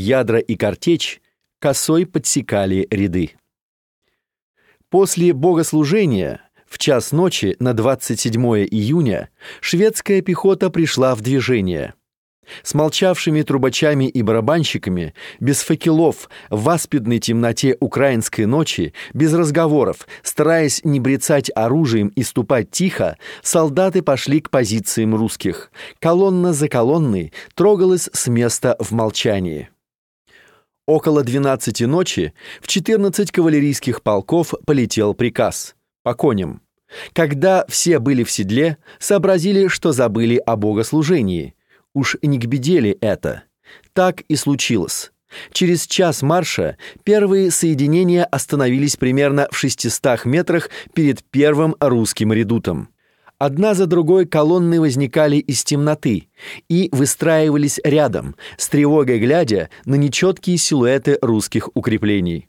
ядра и картечь косой подсекали ряды. После богослужения в час ночи на 27 июня шведская пехота пришла в движение. С молчавшими трубачами и барабанщиками, без факелов, в аспидной темноте украинской ночи, без разговоров, стараясь не брецать оружием и ступать тихо, солдаты пошли к позициям русских. Колонна за колонной трогалась с места в молчании. Около 12 ночи в 14 кавалерийских полков полетел приказ по коням. Когда все были в седле, сообразили, что забыли о богослужении. Уж не к беде ли это? Так и случилось. Через час марша первые соединения остановились примерно в 600 метрах перед первым русским редутом. Одна за другой колонны возникали из темноты и выстраивались рядом, с тревогой глядя на нечеткие силуэты русских укреплений.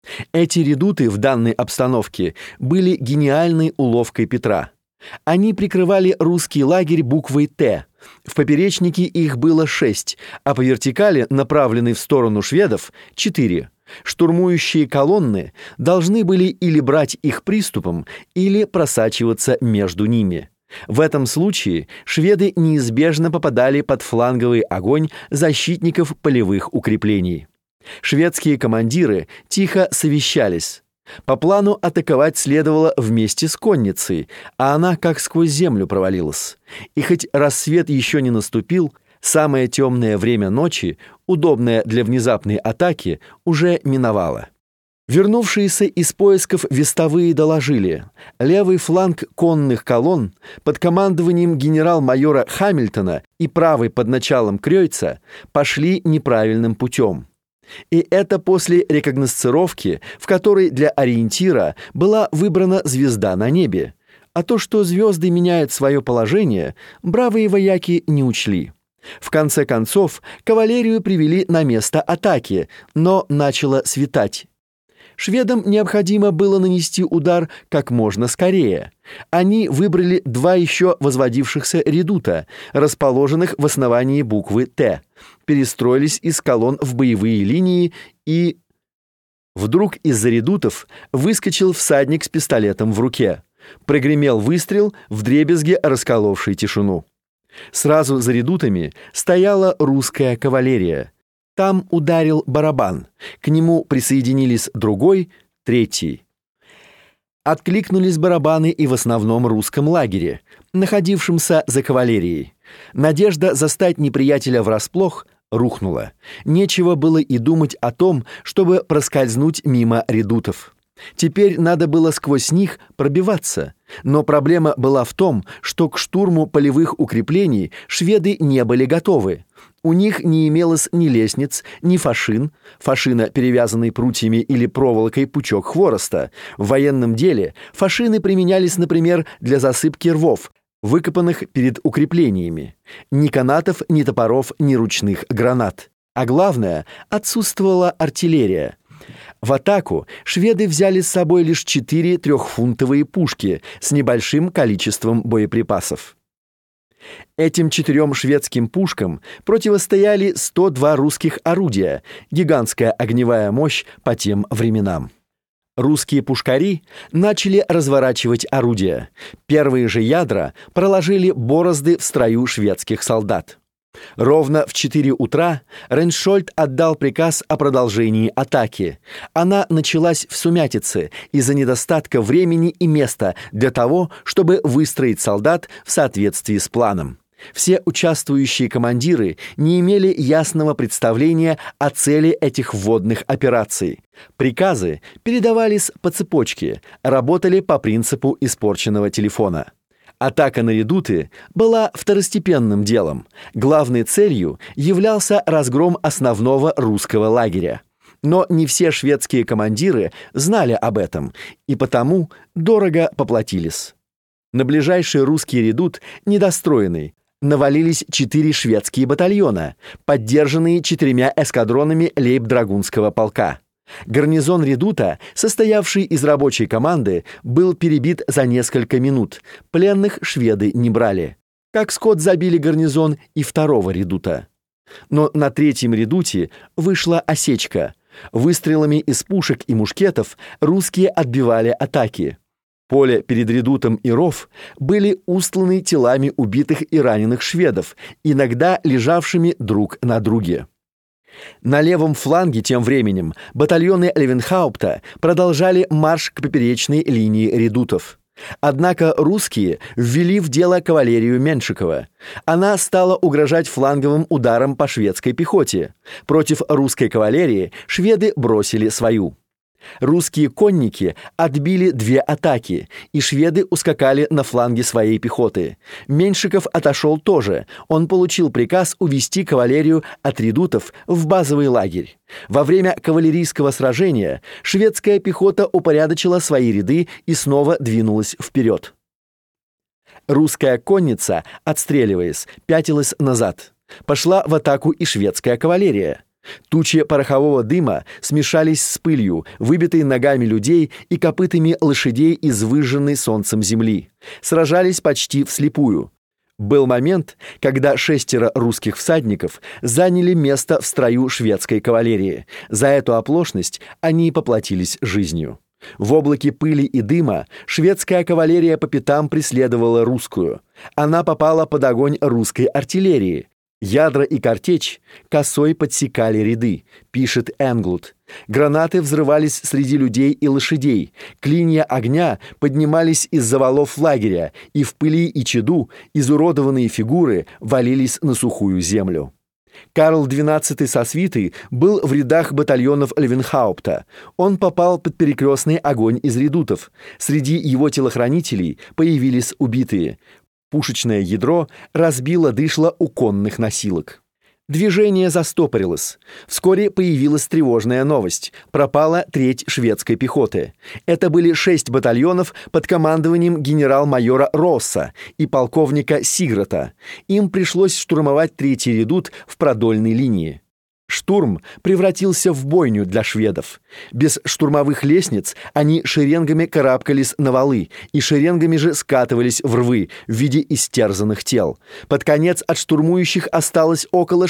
Эти редуты в данной обстановке были гениальной уловкой Петра. Они прикрывали русский лагерь буквой «Т». В поперечнике их было 6, а по вертикали, направленной в сторону шведов, 4. Штурмующие колонны должны были или брать их приступом, или просачиваться между ними. В этом случае шведы неизбежно попадали под фланговый огонь защитников полевых укреплений. Шведские командиры тихо совещались. По плану атаковать следовало вместе с конницей, а она как сквозь землю провалилась. И хоть рассвет еще не наступил, самое темное время ночи, удобное для внезапной атаки, уже миновало. Вернувшиеся из поисков вестовые доложили: левый фланг конных колонн под командованием генерал-майора Хамильтона и правый под началом Крёйца пошли неправильным путем. И это после рекогносцировки, в которой для ориентира была выбрана звезда на небе. А то, что звезды меняют свое положение, бравые вояки не учли. В конце концов, кавалерию привели на место атаки, но начало светать. Шведам необходимо было нанести удар как можно скорее. Они выбрали 2 еще возводившихся редута, расположенных в основании буквы «Т», перестроились из колонн в боевые линии и... Вдруг из-за редутов выскочил всадник с пистолетом в руке. Прогремел выстрел, вдребезги расколовший тишину. Сразу за редутами стояла русская кавалерия. Там ударил барабан, к нему присоединились другой, третий. Откликнулись барабаны и в основном русском лагере, находившемся за кавалерией. Надежда застать неприятеля врасплох рухнула. Нечего было и думать о том, чтобы проскользнуть мимо редутов. Теперь надо было сквозь них пробиваться. Но проблема была в том, что к штурму полевых укреплений шведы не были готовы. У них не имелось ни лестниц, ни фашин, фашина, перевязанный прутьями или проволокой пучок хвороста. В военном деле фашины применялись, например, для засыпки рвов, выкопанных перед укреплениями. Ни канатов, ни топоров, ни ручных гранат. А главное, отсутствовала артиллерия. В атаку шведы взяли с собой лишь 4 трехфунтовые пушки с небольшим количеством боеприпасов. Этим 4 шведским пушкам противостояли 102 русских орудия, гигантская огневая мощь по тем временам. Русские пушкари начали разворачивать орудия. Первые же ядра проложили борозды в строю шведских солдат. Ровно в 4 утра Рейншольд отдал приказ о продолжении атаки. Она началась в сумятице из-за недостатка времени и места для того, чтобы выстроить солдат в соответствии с планом. Все участвующие командиры не имели ясного представления о цели этих вводных операций. Приказы передавались по цепочке, работали по принципу испорченного телефона. Атака на редуты была второстепенным делом. Главной целью являлся разгром основного русского лагеря. Но не все шведские командиры знали об этом, и потому дорого поплатились. На ближайший русский редут, недостроенный, навалились 4 шведские батальона, поддержанные 4 эскадронами лейб-драгунского полка. Гарнизон редута, состоявший из рабочей команды, был перебит за несколько минут. Пленных шведы не брали. Как скот забили гарнизон и 2-го редута. Но на третьем редуте вышла осечка. Выстрелами из пушек и мушкетов русские отбивали атаки. Поле перед редутом и ров были устланы телами убитых и раненых шведов, иногда лежавшими друг на друге. На левом фланге тем временем батальоны Левенхаупта продолжали марш к поперечной линии редутов. Однако русские ввели в дело кавалерию Меншикова. Она стала угрожать фланговым ударом по шведской пехоте. Против русской кавалерии шведы бросили свою. Русские конники отбили 2 атаки, и шведы ускакали на фланге своей пехоты. Меншиков отошел тоже. Он получил приказ увести кавалерию от редутов в базовый лагерь. Во время кавалерийского сражения шведская пехота упорядочила свои ряды и снова двинулась вперед. Русская конница, отстреливаясь, пятилась назад. Пошла в атаку и шведская кавалерия. Тучи порохового дыма смешались с пылью, выбитой ногами людей и копытами лошадей из выжженной солнцем земли. Сражались почти вслепую. Был момент, когда 6 русских всадников заняли место в строю шведской кавалерии. За эту оплошность они поплатились жизнью. В облаке пыли и дыма шведская кавалерия по пятам преследовала русскую. Она попала под огонь русской артиллерии. Ядра и картечь косой подсекали ряды, пишет Энглуд. Гранаты взрывались среди людей и лошадей, клинья огня поднимались из завалов лагеря, и в пыли и чаду изуродованные фигуры валились на сухую землю. Карл XII со свитой был в рядах батальонов Левенхаупта. Он попал под перекрестный огонь из редутов. Среди его телохранителей появились убитые. Пушечное ядро разбило дышло у конных носилок. Движение застопорилось. Вскоре появилась тревожная новость. Пропала треть шведской пехоты. Это были 6 батальонов под командованием генерал-майора Росса и полковника Сиграта. Им пришлось штурмовать третий редут в продольной линии. Штурм превратился в бойню для шведов. Без штурмовых лестниц они шеренгами карабкались на валы и шеренгами же скатывались в рвы в виде истерзанных тел. Под конец от штурмующих осталось около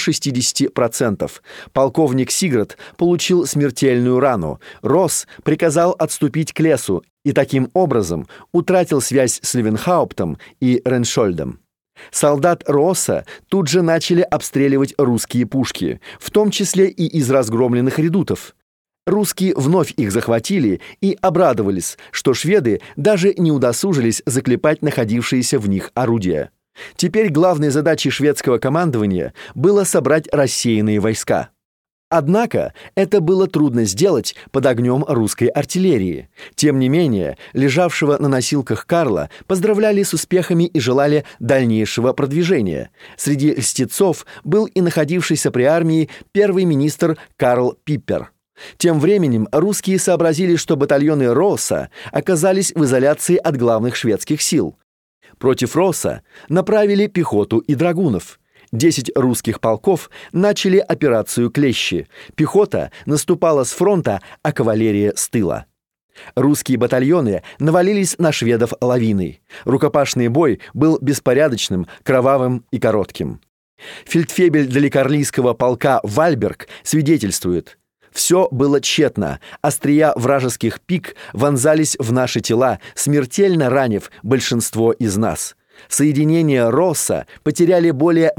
60%. Полковник Сиграт получил смертельную рану. Росс приказал отступить к лесу и таким образом утратил связь с Левенхауптом и Реншольдом. Солдат Росса тут же начали обстреливать русские пушки, в том числе и из разгромленных редутов. Русские вновь их захватили и обрадовались, что шведы даже не удосужились заклепать находившиеся в них орудия. Теперь главной задачей шведского командования было собрать рассеянные войска. Однако это было трудно сделать под огнем русской артиллерии. Тем не менее, лежавшего на носилках Карла поздравляли с успехами и желали дальнейшего продвижения. Среди льстецов был и находившийся при армии первый министр Карл Пиппер. Тем временем русские сообразили, что батальоны Росса оказались в изоляции от главных шведских сил. Против Росса направили пехоту и драгунов. 10 русских полков начали операцию «Клещи». Пехота наступала с фронта, а кавалерия с тыла. Русские батальоны навалились на шведов лавиной. Рукопашный бой был беспорядочным, кровавым и коротким. Фельдфебель Далекарлийского полка Вальберг свидетельствует: «Все было тщетно. Острия вражеских пик вонзались в наши тела, смертельно ранив большинство из нас. Соединения Росса потеряли более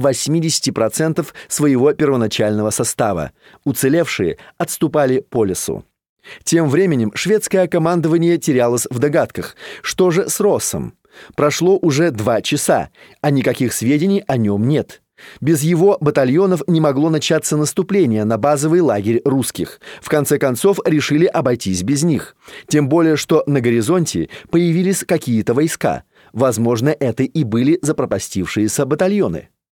80% своего первоначального состава. Уцелевшие отступали по лесу». Тем временем шведское командование терялось в догадках. Что же с Россом? Прошло уже 2 часа, а никаких сведений о нем нет. Без его батальонов не могло начаться наступление на базовый лагерь русских. В конце концов, решили обойтись без них. Тем более, что на горизонте появились какие-то войска. Возможно, это и были запропастившиеся батальоны.